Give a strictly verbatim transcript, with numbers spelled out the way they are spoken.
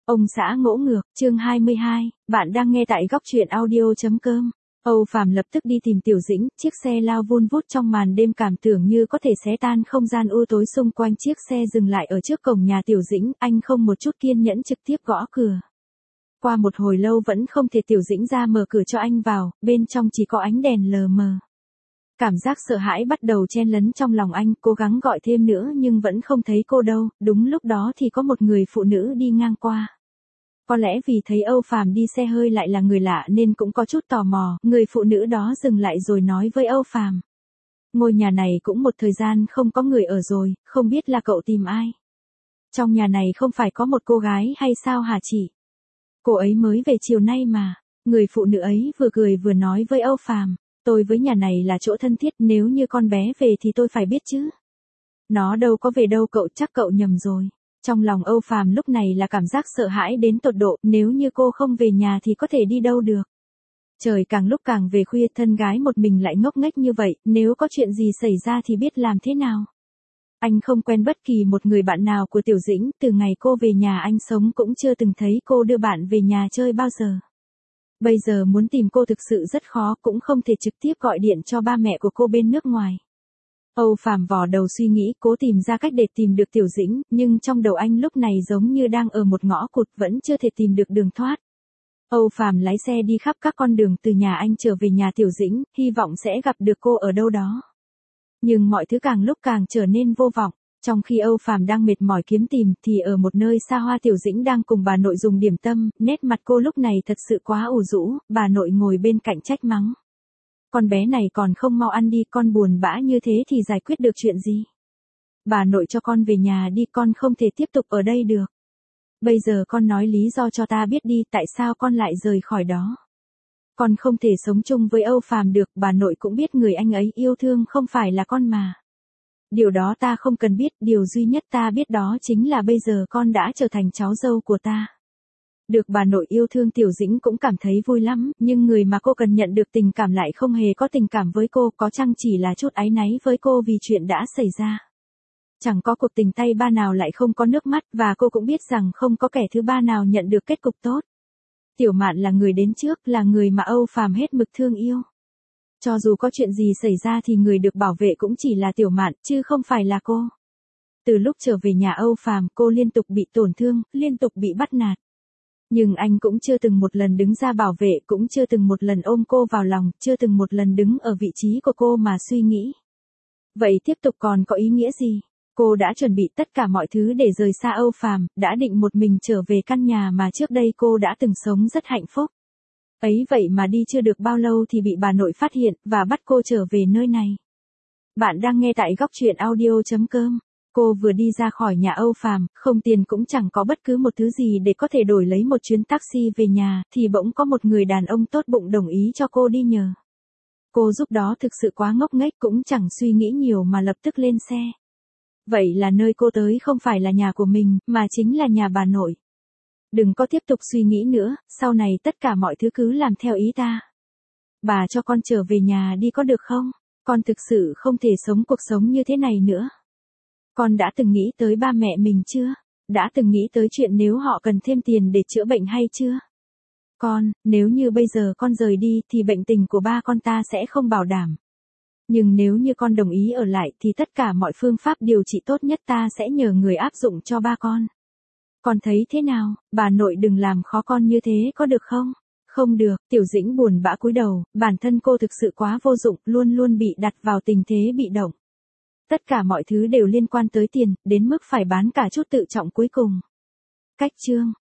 Ông xã ngỗ ngược, chương hai mươi hai, bạn đang nghe tại góc truyện audio.com. Âu Phàm lập tức đi tìm Tiểu Dĩnh, chiếc xe lao vun vút trong màn đêm cảm tưởng như có thể xé tan không gian u tối xung quanh. Chiếc xe dừng lại ở trước cổng nhà Tiểu Dĩnh, anh không một chút kiên nhẫn trực tiếp gõ cửa. Qua một hồi lâu vẫn không thể Tiểu Dĩnh ra mở cửa cho anh vào, bên trong chỉ có ánh đèn lờ mờ. Cảm giác sợ hãi bắt đầu chen lấn trong lòng anh, cố gắng gọi thêm nữa nhưng vẫn không thấy cô đâu. Đúng lúc đó thì có một người phụ nữ đi ngang qua. Có lẽ vì thấy Âu Phàm đi xe hơi lại là người lạ nên cũng có chút tò mò, người phụ nữ đó dừng lại rồi nói với Âu Phàm. Ngôi nhà này cũng một thời gian không có người ở rồi, không biết là cậu tìm ai? Trong nhà này không phải có một cô gái hay sao hả chị? Cô ấy mới về chiều nay mà. Người phụ nữ ấy vừa cười vừa nói với Âu Phàm. Tôi với nhà này là chỗ thân thiết, nếu như con bé về thì tôi phải biết chứ. Nó đâu có về đâu cậu, chắc cậu nhầm rồi. Trong lòng Âu Phàm lúc này là cảm giác sợ hãi đến tột độ, nếu như cô không về nhà thì có thể đi đâu được. Trời càng lúc càng về khuya, thân gái một mình lại ngốc nghếch như vậy, nếu có chuyện gì xảy ra thì biết làm thế nào. Anh không quen bất kỳ một người bạn nào của Tiểu Dĩnh, từ ngày cô về nhà anh sống cũng chưa từng thấy cô đưa bạn về nhà chơi bao giờ. Bây giờ muốn tìm cô thực sự rất khó, cũng không thể trực tiếp gọi điện cho ba mẹ của cô bên nước ngoài. Âu Phàm vò đầu suy nghĩ, cố tìm ra cách để tìm được Tiểu Dĩnh, nhưng trong đầu anh lúc này giống như đang ở một ngõ cụt, vẫn chưa thể tìm được đường thoát. Âu Phàm lái xe đi khắp các con đường từ nhà anh trở về nhà Tiểu Dĩnh, hy vọng sẽ gặp được cô ở đâu đó. Nhưng mọi thứ càng lúc càng trở nên vô vọng. Trong khi Âu Phàm đang mệt mỏi kiếm tìm thì ở một nơi xa hoa Tiểu Dĩnh đang cùng bà nội dùng điểm tâm, nét mặt cô lúc này thật sự quá ủ rũ, bà nội ngồi bên cạnh trách mắng. Con bé này còn không mau ăn đi, con buồn bã như thế thì giải quyết được chuyện gì? Bà nội cho con về nhà đi, con không thể tiếp tục ở đây được. Bây giờ con nói lý do cho ta biết đi, tại sao con lại rời khỏi đó? Con không thể sống chung với Âu Phàm được, bà nội cũng biết người anh ấy yêu thương không phải là con mà. Điều đó ta không cần biết, điều duy nhất ta biết đó chính là bây giờ con đã trở thành cháu dâu của ta. Được bà nội yêu thương Tiểu Dĩnh cũng cảm thấy vui lắm, nhưng người mà cô cần nhận được tình cảm lại không hề có tình cảm với cô, có chăng chỉ là chút áy náy với cô vì chuyện đã xảy ra. Chẳng có cuộc tình tay ba nào lại không có nước mắt, và cô cũng biết rằng không có kẻ thứ ba nào nhận được kết cục tốt. Tiểu Mạn là người đến trước, là người mà Âu Phàm hết mực thương yêu. Cho dù có chuyện gì xảy ra thì người được bảo vệ cũng chỉ là Tiểu Mạn, chứ không phải là cô. Từ lúc trở về nhà Âu Phàm, cô liên tục bị tổn thương, liên tục bị bắt nạt. Nhưng anh cũng chưa từng một lần đứng ra bảo vệ, cũng chưa từng một lần ôm cô vào lòng, chưa từng một lần đứng ở vị trí của cô mà suy nghĩ. Vậy tiếp tục còn có ý nghĩa gì? Cô đã chuẩn bị tất cả mọi thứ để rời xa Âu Phàm, đã định một mình trở về căn nhà mà trước đây cô đã từng sống rất hạnh phúc. Ấy vậy mà đi chưa được bao lâu thì bị bà nội phát hiện, và bắt cô trở về nơi này. Bạn đang nghe tại góc truyện audio.com. Cô vừa đi ra khỏi nhà Âu Phàm, không tiền cũng chẳng có bất cứ một thứ gì để có thể đổi lấy một chuyến taxi về nhà, thì bỗng có một người đàn ông tốt bụng đồng ý cho cô đi nhờ. Cô lúc đó thực sự quá ngốc nghếch, cũng chẳng suy nghĩ nhiều mà lập tức lên xe. Vậy là nơi cô tới không phải là nhà của mình, mà chính là nhà bà nội. Đừng có tiếp tục suy nghĩ nữa, sau này tất cả mọi thứ cứ làm theo ý ta. Bà cho con trở về nhà đi có được không? Con thực sự không thể sống cuộc sống như thế này nữa. Con đã từng nghĩ tới ba mẹ mình chưa? Đã từng nghĩ tới chuyện nếu họ cần thêm tiền để chữa bệnh hay chưa? Con, nếu như bây giờ con rời đi thì bệnh tình của ba con ta sẽ không bảo đảm. Nhưng nếu như con đồng ý ở lại thì tất cả mọi phương pháp điều trị tốt nhất ta sẽ nhờ người áp dụng cho ba con. Con thấy thế nào? Bà nội đừng làm khó con như thế có được không? Không được, Tiểu Dĩnh buồn bã cúi đầu, bản thân cô thực sự quá vô dụng, luôn luôn bị đặt vào tình thế bị động. Tất cả mọi thứ đều liên quan tới tiền, đến mức phải bán cả chút tự trọng cuối cùng. Cách chương